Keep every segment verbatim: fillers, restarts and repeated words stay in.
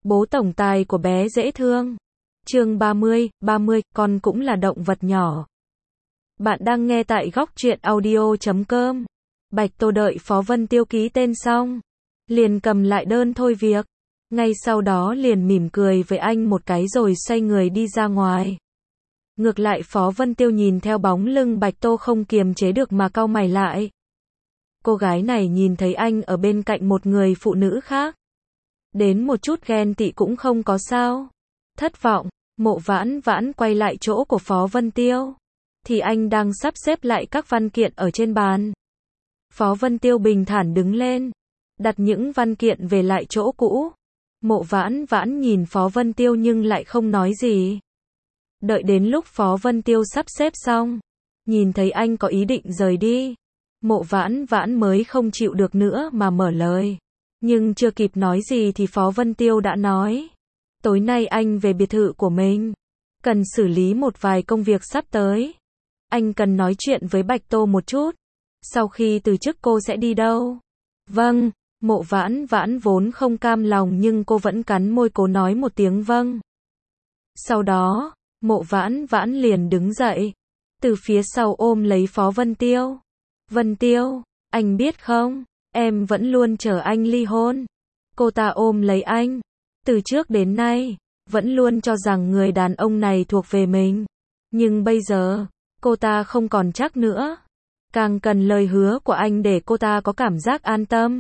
Bố tổng tài của bé dễ thương. Chương ba mươi, ba mươi, con cũng là động vật nhỏ. Bạn đang nghe tại góc truyện audio chấm com. Bạch Tô đợi Phó Vân Tiêu ký tên xong, liền cầm lại đơn thôi việc. Ngay sau đó liền mỉm cười với anh một cái rồi xoay người đi ra ngoài. Ngược lại Phó Vân Tiêu nhìn theo bóng lưng Bạch Tô không kiềm chế được mà cau mày lại. Cô gái này nhìn thấy anh ở bên cạnh một người phụ nữ khác, đến một chút ghen tị cũng không có sao. Thất vọng, Mộ Vãn Vãn quay lại chỗ của Phó Vân Tiêu, thì anh đang sắp xếp lại các văn kiện ở trên bàn. Phó Vân Tiêu bình thản đứng lên, đặt những văn kiện về lại chỗ cũ. Mộ Vãn Vãn nhìn Phó Vân Tiêu nhưng lại không nói gì. Đợi đến lúc Phó Vân Tiêu sắp xếp xong, nhìn thấy anh có ý định rời đi, Mộ Vãn Vãn mới không chịu được nữa mà mở lời. Nhưng chưa kịp nói gì thì Phó Vân Tiêu đã nói, tối nay anh về biệt thự của mình, cần xử lý một vài công việc sắp tới. Anh cần nói chuyện với Bạch Tô một chút. Sau khi từ chức cô sẽ đi đâu? Vâng. Mộ Vãn Vãn vốn không cam lòng nhưng cô vẫn cắn môi cố nói một tiếng vâng. Sau đó, Mộ Vãn Vãn liền đứng dậy, từ phía sau ôm lấy Phó Vân Tiêu. Vân Tiêu, anh biết không, em vẫn luôn chờ anh ly hôn. Cô ta ôm lấy anh, từ trước đến nay, vẫn luôn cho rằng người đàn ông này thuộc về mình. Nhưng bây giờ, cô ta không còn chắc nữa. Càng cần lời hứa của anh để cô ta có cảm giác an tâm.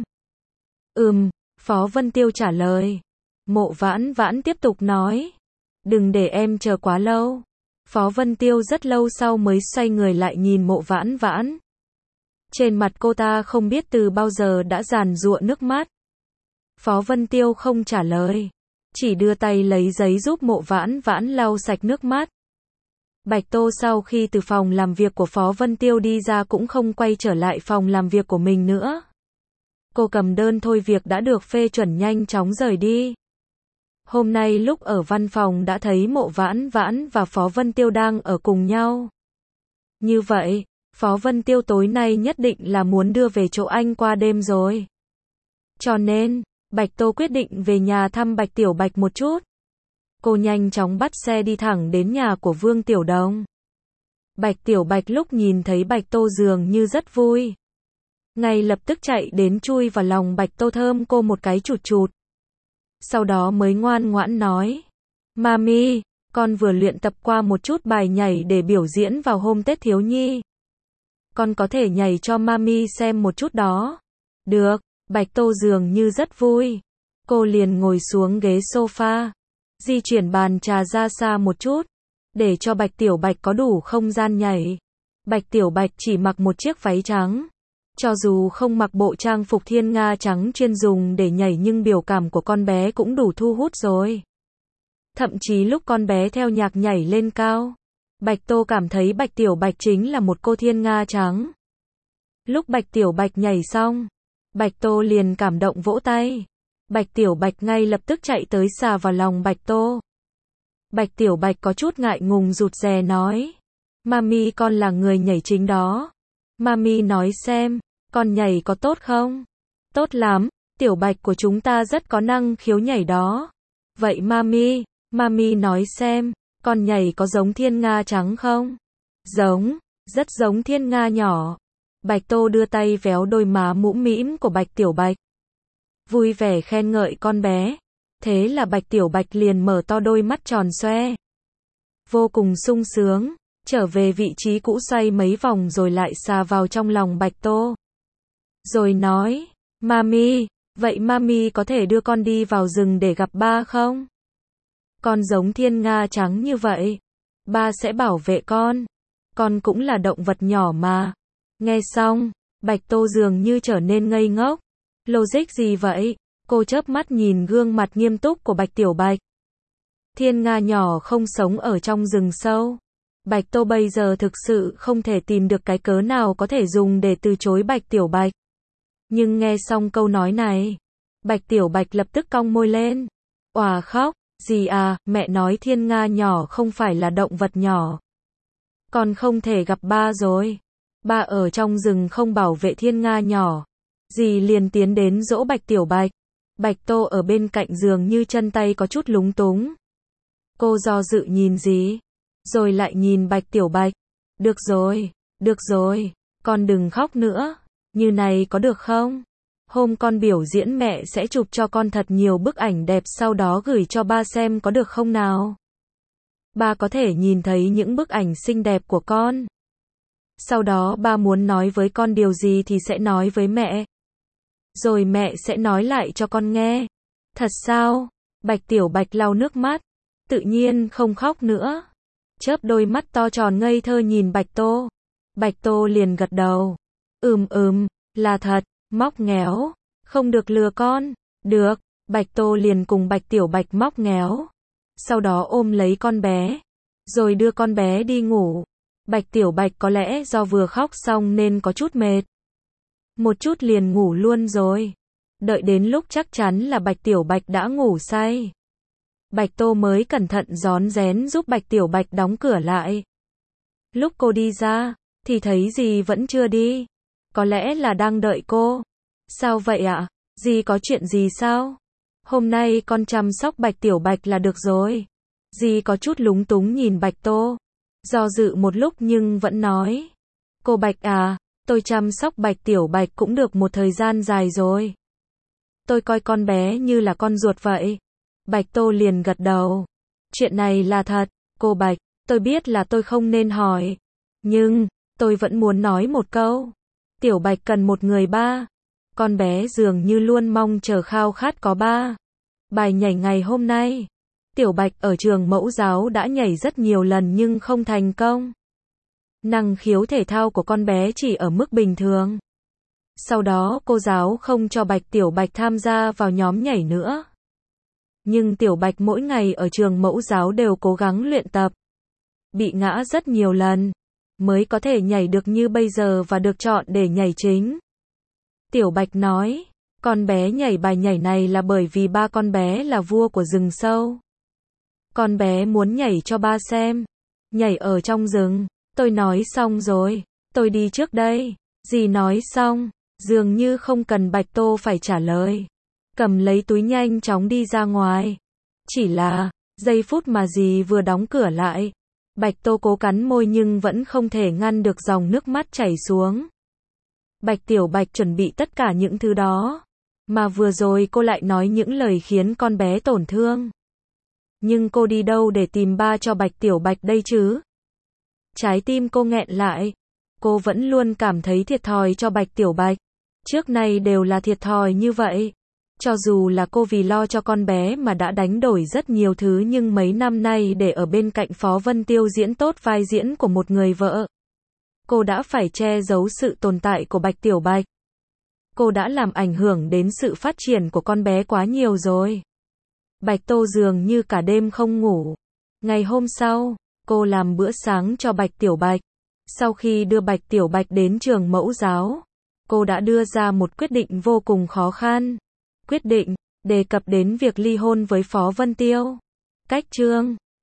Ừm, Phó Vân Tiêu trả lời. Mộ Vãn Vãn tiếp tục nói, đừng để em chờ quá lâu. Phó Vân Tiêu rất lâu sau mới xoay người lại nhìn Mộ Vãn Vãn. Trên mặt cô ta không biết từ bao giờ đã giàn giụa nước mắt. Phó Vân Tiêu không trả lời, chỉ đưa tay lấy giấy giúp Mộ Vãn Vãn lau sạch nước mắt. Bạch Tô sau khi từ phòng làm việc của Phó Vân Tiêu đi ra cũng không quay trở lại phòng làm việc của mình nữa. Cô cầm đơn thôi việc đã được phê chuẩn nhanh chóng rời đi. Hôm nay lúc ở văn phòng đã thấy Mộ Vãn Vãn và Phó Vân Tiêu đang ở cùng nhau. Như vậy, Phó Vân Tiêu tối nay nhất định là muốn đưa về chỗ anh qua đêm rồi. Cho nên, Bạch Tô quyết định về nhà thăm Bạch Tiểu Bạch một chút. Cô nhanh chóng bắt xe đi thẳng đến nhà của Vương Tiểu Đồng. Bạch Tiểu Bạch lúc nhìn thấy Bạch Tô dường như rất vui. Ngay lập tức chạy đến chui vào lòng Bạch Tô thơm cô một cái chụt chụt. Sau đó mới ngoan ngoãn nói, Mami, con vừa luyện tập qua một chút bài nhảy để biểu diễn vào hôm Tết Thiếu Nhi. Con có thể nhảy cho Mami xem một chút đó. Được, Bạch Tô dường như rất vui. Cô liền ngồi xuống ghế sofa, di chuyển bàn trà ra xa một chút, để cho Bạch Tiểu Bạch có đủ không gian nhảy. Bạch Tiểu Bạch chỉ mặc một chiếc váy trắng. Cho dù không mặc bộ trang phục thiên nga trắng chuyên dùng để nhảy nhưng biểu cảm của con bé cũng đủ thu hút rồi. Thậm chí lúc con bé theo nhạc nhảy lên cao, Bạch Tô cảm thấy Bạch Tiểu Bạch chính là một cô thiên nga trắng. Lúc Bạch Tiểu Bạch nhảy xong, Bạch Tô liền cảm động vỗ tay. Bạch Tiểu Bạch ngay lập tức chạy tới xà vào lòng Bạch Tô. Bạch Tiểu Bạch có chút ngại ngùng rụt rè nói, Mami con là người nhảy chính đó. Mami nói xem, con nhảy có tốt không? Tốt lắm, Tiểu Bạch của chúng ta rất có năng khiếu nhảy đó. Vậy Mami, Mami nói xem, con nhảy có giống thiên nga trắng không? Giống, rất giống thiên nga nhỏ. Bạch Tô đưa tay véo đôi má mũm mĩm của Bạch Tiểu Bạch, vui vẻ khen ngợi con bé. Thế là Bạch Tiểu Bạch liền mở to đôi mắt tròn xoe, vô cùng sung sướng, trở về vị trí cũ xoay mấy vòng rồi lại xà vào trong lòng Bạch Tô. Rồi nói, Mami, vậy Mami có thể đưa con đi vào rừng để gặp ba không? Con giống thiên nga trắng như vậy, ba sẽ bảo vệ con. Con cũng là động vật nhỏ mà. Nghe xong, Bạch Tô dường như trở nên ngây ngốc. Logic gì vậy? Cô chớp mắt nhìn gương mặt nghiêm túc của Bạch Tiểu Bạch. Thiên nga nhỏ không sống ở trong rừng sâu. Bạch Tô bây giờ thực sự không thể tìm được cái cớ nào có thể dùng để từ chối Bạch Tiểu Bạch. Nhưng nghe xong câu nói này, Bạch Tiểu Bạch lập tức cong môi lên. Òa khóc, gì à, mẹ nói thiên nga nhỏ không phải là động vật nhỏ. Con không thể gặp ba rồi. Ba ở trong rừng không bảo vệ thiên nga nhỏ. Dì liền tiến đến dỗ Bạch Tiểu Bạch. Bạch Tô ở bên cạnh giường như chân tay có chút lúng túng. Cô do dự nhìn gì? Rồi lại nhìn Bạch Tiểu Bạch. Được rồi, được rồi, con đừng khóc nữa. Như này có được không? Hôm con biểu diễn mẹ sẽ chụp cho con thật nhiều bức ảnh đẹp sau đó gửi cho ba xem có được không nào? Ba có thể nhìn thấy những bức ảnh xinh đẹp của con. Sau đó ba muốn nói với con điều gì thì sẽ nói với mẹ. Rồi mẹ sẽ nói lại cho con nghe. Thật sao? Bạch Tiểu Bạch lau nước mắt. Tự nhiên không khóc nữa. Chớp đôi mắt to tròn ngây thơ nhìn Bạch Tô. Bạch Tô liền gật đầu. Ừm ừm, là thật, móc nghéo. Không được lừa con. Được, Bạch Tô liền cùng Bạch Tiểu Bạch móc nghéo. Sau đó ôm lấy con bé. Rồi đưa con bé đi ngủ. Bạch Tiểu Bạch có lẽ do vừa khóc xong nên có chút mệt. Một chút liền ngủ luôn rồi. Đợi đến lúc chắc chắn là Bạch Tiểu Bạch đã ngủ say. Bạch Tô mới cẩn thận rón rén giúp Bạch Tiểu Bạch đóng cửa lại. Lúc cô đi ra, thì thấy dì vẫn chưa đi. Có lẽ là đang đợi cô. Sao vậy ạ? Dì có chuyện gì sao? Hôm nay con chăm sóc Bạch Tiểu Bạch là được rồi. Dì có chút lúng túng nhìn Bạch Tô. Do dự một lúc nhưng vẫn nói. Cô Bạch à, tôi chăm sóc Bạch Tiểu Bạch cũng được một thời gian dài rồi. Tôi coi con bé như là con ruột vậy. Bạch Tô liền gật đầu. Chuyện này là thật, cô Bạch, tôi biết là tôi không nên hỏi. Nhưng, tôi vẫn muốn nói một câu. Tiểu Bạch cần một người ba. Con bé dường như luôn mong chờ khao khát có ba. Bài nhảy ngày hôm nay. Tiểu Bạch ở trường mẫu giáo đã nhảy rất nhiều lần nhưng không thành công. Năng khiếu thể thao của con bé chỉ ở mức bình thường. Sau đó cô giáo không cho Bạch Tiểu Bạch tham gia vào nhóm nhảy nữa. Nhưng Tiểu Bạch mỗi ngày ở trường mẫu giáo đều cố gắng luyện tập. Bị ngã rất nhiều lần. Mới có thể nhảy được như bây giờ và được chọn để nhảy chính. Tiểu Bạch nói, con bé nhảy bài nhảy này là bởi vì ba con bé là vua của rừng sâu. Con bé muốn nhảy cho ba xem. Nhảy ở trong rừng. Tôi nói xong rồi. Tôi đi trước đây. Dì nói xong. Dường như không cần Bạch Tô phải trả lời. Cầm lấy túi nhanh chóng đi ra ngoài. Chỉ là, giây phút mà dì vừa đóng cửa lại. Bạch Tô cố cắn môi nhưng vẫn không thể ngăn được dòng nước mắt chảy xuống. Bạch Tiểu Bạch chuẩn bị tất cả những thứ đó. Mà vừa rồi cô lại nói những lời khiến con bé tổn thương. Nhưng cô đi đâu để tìm ba cho Bạch Tiểu Bạch đây chứ? Trái tim cô nghẹn lại. Cô vẫn luôn cảm thấy thiệt thòi cho Bạch Tiểu Bạch. Trước nay đều là thiệt thòi như vậy. Cho dù là cô vì lo cho con bé mà đã đánh đổi rất nhiều thứ nhưng mấy năm nay để ở bên cạnh Phó Vân Tiêu diễn tốt vai diễn của một người vợ. Cô đã phải che giấu sự tồn tại của Bạch Tiểu Bạch. Cô đã làm ảnh hưởng đến sự phát triển của con bé quá nhiều rồi. Bạch Tô dường như cả đêm không ngủ. Ngày hôm sau, cô làm bữa sáng cho Bạch Tiểu Bạch. Sau khi đưa Bạch Tiểu Bạch đến trường mẫu giáo, cô đã đưa ra một quyết định vô cùng khó khăn. Quyết định, đề cập đến việc ly hôn với Phó Vân Tiêu. Cách chương